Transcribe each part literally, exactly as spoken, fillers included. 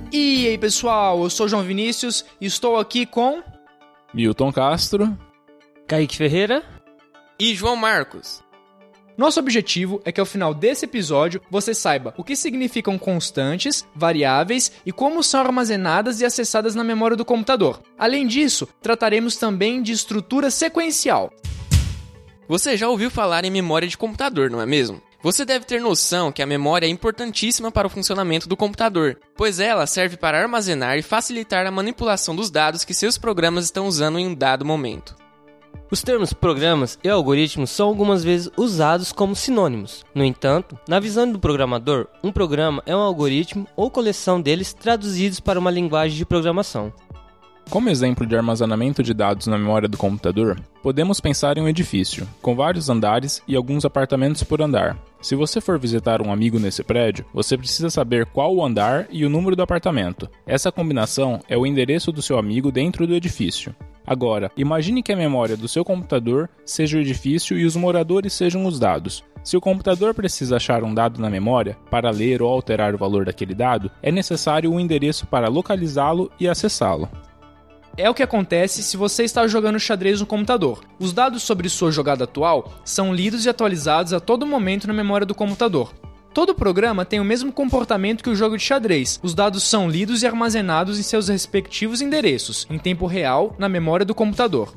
E aí pessoal, eu sou João Vinícius e estou aqui com... Milton Castro, Kaique Ferreira e João Marcos. Nosso objetivo é que ao final desse episódio você saiba o que significam constantes, variáveis e como são armazenadas e acessadas na memória do computador. Além disso, trataremos também de estrutura sequencial. Você já ouviu falar em memória de computador, não é mesmo? Você deve ter noção que a memória é importantíssima para o funcionamento do computador, pois ela serve para armazenar e facilitar a manipulação dos dados que seus programas estão usando em um dado momento. Os termos programas e algoritmos são algumas vezes usados como sinônimos. No entanto, na visão do programador, um programa é um algoritmo ou coleção deles traduzidos para uma linguagem de programação. Como exemplo de armazenamento de dados na memória do computador, podemos pensar em um edifício, com vários andares e alguns apartamentos por andar. Se você for visitar um amigo nesse prédio, você precisa saber qual o andar e o número do apartamento. Essa combinação é o endereço do seu amigo dentro do edifício. Agora, imagine que a memória do seu computador seja o edifício e os moradores sejam os dados. Se o computador precisa achar um dado na memória, para ler ou alterar o valor daquele dado, é necessário um endereço para localizá-lo e acessá-lo. É o que acontece se você está jogando xadrez no computador. Os dados sobre sua jogada atual são lidos e atualizados a todo momento na memória do computador. Todo programa tem o mesmo comportamento que o jogo de xadrez. Os dados são lidos e armazenados em seus respectivos endereços, em tempo real, na memória do computador.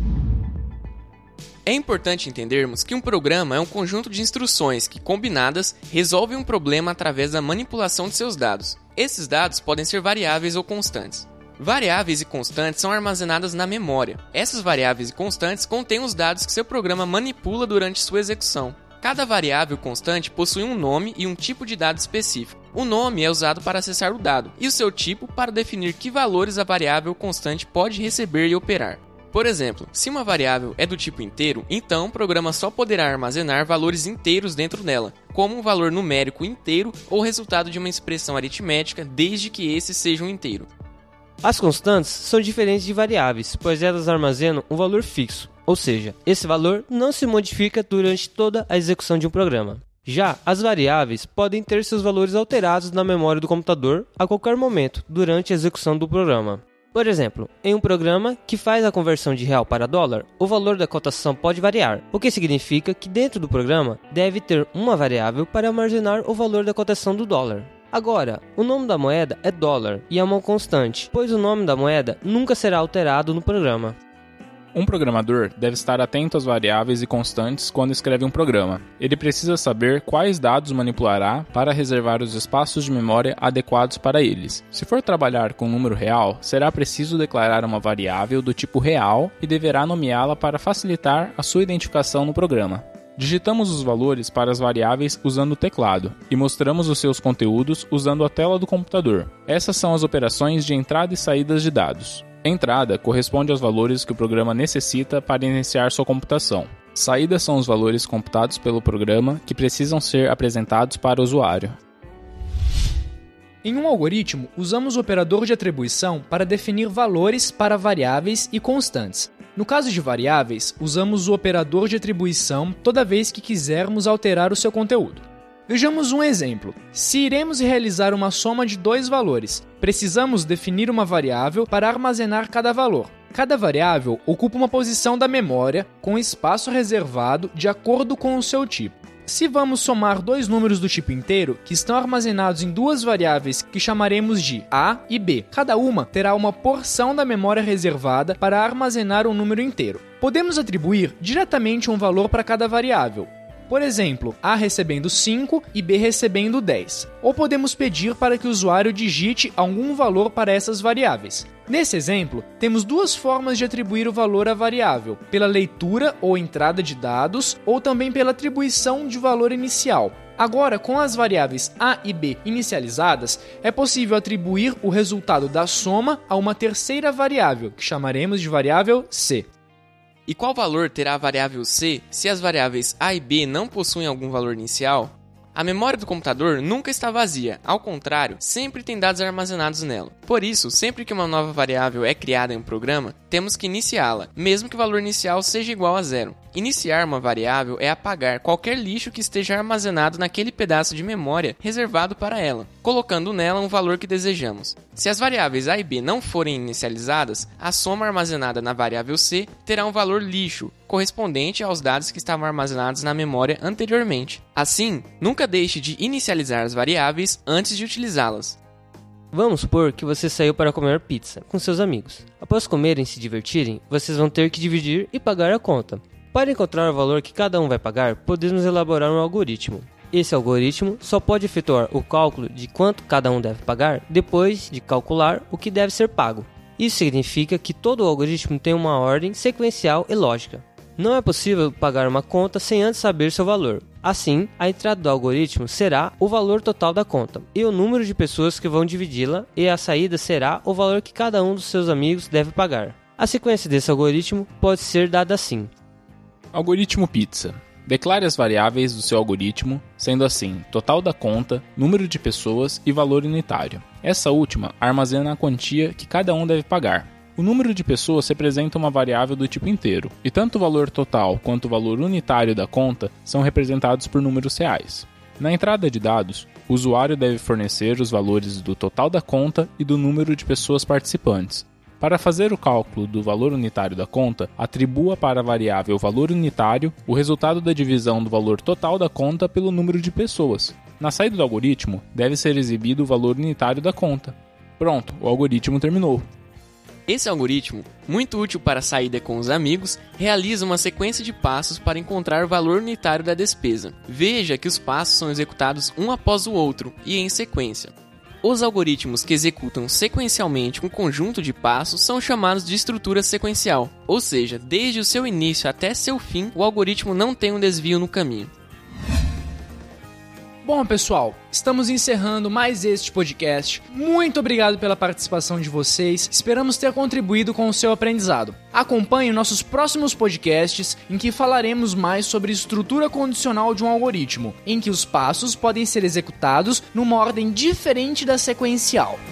É importante entendermos que um programa é um conjunto de instruções que, combinadas, resolvem um problema através da manipulação de seus dados. Esses dados podem ser variáveis ou constantes. Variáveis e constantes são armazenadas na memória. Essas variáveis e constantes contêm os dados que seu programa manipula durante sua execução. Cada variável constante possui um nome e um tipo de dado específico. O nome é usado para acessar o dado, e o seu tipo para definir que valores a variável constante pode receber e operar. Por exemplo, se uma variável é do tipo inteiro, então o programa só poderá armazenar valores inteiros dentro dela, como um valor numérico inteiro ou resultado de uma expressão aritmética, desde que esse seja um inteiro. As constantes são diferentes de variáveis, pois elas armazenam um valor fixo, ou seja, esse valor não se modifica durante toda a execução de um programa. Já as variáveis podem ter seus valores alterados na memória do computador a qualquer momento durante a execução do programa. Por exemplo, em um programa que faz a conversão de real para dólar, o valor da cotação pode variar, o que significa que dentro do programa deve ter uma variável para armazenar o valor da cotação do dólar. Agora, o nome da moeda é dólar e é uma constante, pois o nome da moeda nunca será alterado no programa. Um programador deve estar atento às variáveis e constantes quando escreve um programa. Ele precisa saber quais dados manipulará para reservar os espaços de memória adequados para eles. Se for trabalhar com um número real, será preciso declarar uma variável do tipo real e deverá nomeá-la para facilitar a sua identificação no programa. Digitamos os valores para as variáveis usando o teclado e mostramos os seus conteúdos usando a tela do computador. Essas são as operações de entrada e saídas de dados. Entrada corresponde aos valores que o programa necessita para iniciar sua computação. Saída são os valores computados pelo programa que precisam ser apresentados para o usuário. Em um algoritmo, usamos o operador de atribuição para definir valores para variáveis e constantes. No caso de variáveis, usamos o operador de atribuição toda vez que quisermos alterar o seu conteúdo. Vejamos um exemplo. Se iremos realizar uma soma de dois valores, precisamos definir uma variável para armazenar cada valor. Cada variável ocupa uma posição da memória com espaço reservado de acordo com o seu tipo. Se vamos somar dois números do tipo inteiro, que estão armazenados em duas variáveis que chamaremos de A e B, cada uma terá uma porção da memória reservada para armazenar um número inteiro. Podemos atribuir diretamente um valor para cada variável. Por exemplo, A recebendo cinco e B recebendo dez. Ou podemos pedir para que o usuário digite algum valor para essas variáveis. Nesse exemplo, temos duas formas de atribuir o valor à variável, pela leitura ou entrada de dados, ou também pela atribuição de valor inicial. Agora, com as variáveis A e B inicializadas, é possível atribuir o resultado da soma a uma terceira variável, que chamaremos de variável C. E qual valor terá a variável C se as variáveis A e B não possuem algum valor inicial? A memória do computador nunca está vazia, ao contrário, sempre tem dados armazenados nela. Por isso, sempre que uma nova variável é criada em um programa, temos que iniciá-la, mesmo que o valor inicial seja igual a zero. Iniciar uma variável é apagar qualquer lixo que esteja armazenado naquele pedaço de memória reservado para ela, colocando nela um valor que desejamos. Se as variáveis A e B não forem inicializadas, a soma armazenada na variável C terá um valor lixo, correspondente aos dados que estavam armazenados na memória anteriormente. Assim, nunca deixe de inicializar as variáveis antes de utilizá-las. Vamos supor que você saiu para comer pizza com seus amigos. Após comerem e se divertirem, vocês vão ter que dividir e pagar a conta. Para encontrar o valor que cada um vai pagar, podemos elaborar um algoritmo. Esse algoritmo só pode efetuar o cálculo de quanto cada um deve pagar depois de calcular o que deve ser pago. Isso significa que todo o algoritmo tem uma ordem sequencial e lógica. Não é possível pagar uma conta sem antes saber seu valor. Assim, a entrada do algoritmo será o valor total da conta e o número de pessoas que vão dividi-la, e a saída será o valor que cada um dos seus amigos deve pagar. A sequência desse algoritmo pode ser dada assim. Algoritmo pizza. Declare as variáveis do seu algoritmo, sendo assim, total da conta, número de pessoas e valor unitário. Essa última armazena a quantia que cada um deve pagar. O número de pessoas representa uma variável do tipo inteiro, e tanto o valor total quanto o valor unitário da conta são representados por números reais. Na entrada de dados, o usuário deve fornecer os valores do total da conta e do número de pessoas participantes. Para fazer o cálculo do valor unitário da conta, atribua para a variável valor unitário o resultado da divisão do valor total da conta pelo número de pessoas. Na saída do algoritmo, deve ser exibido o valor unitário da conta. Pronto, o algoritmo terminou. Esse algoritmo, muito útil para a saída com os amigos, realiza uma sequência de passos para encontrar o valor unitário da despesa. Veja que os passos são executados um após o outro e em sequência. Os algoritmos que executam sequencialmente um conjunto de passos são chamados de estrutura sequencial, ou seja, desde o seu início até seu fim, o algoritmo não tem um desvio no caminho. Bom, pessoal, estamos encerrando mais este podcast. Muito obrigado pela participação de vocês. Esperamos ter contribuído com o seu aprendizado. Acompanhe nossos próximos podcasts, em que falaremos mais sobre estrutura condicional de um algoritmo, em que os passos podem ser executados numa ordem diferente da sequencial.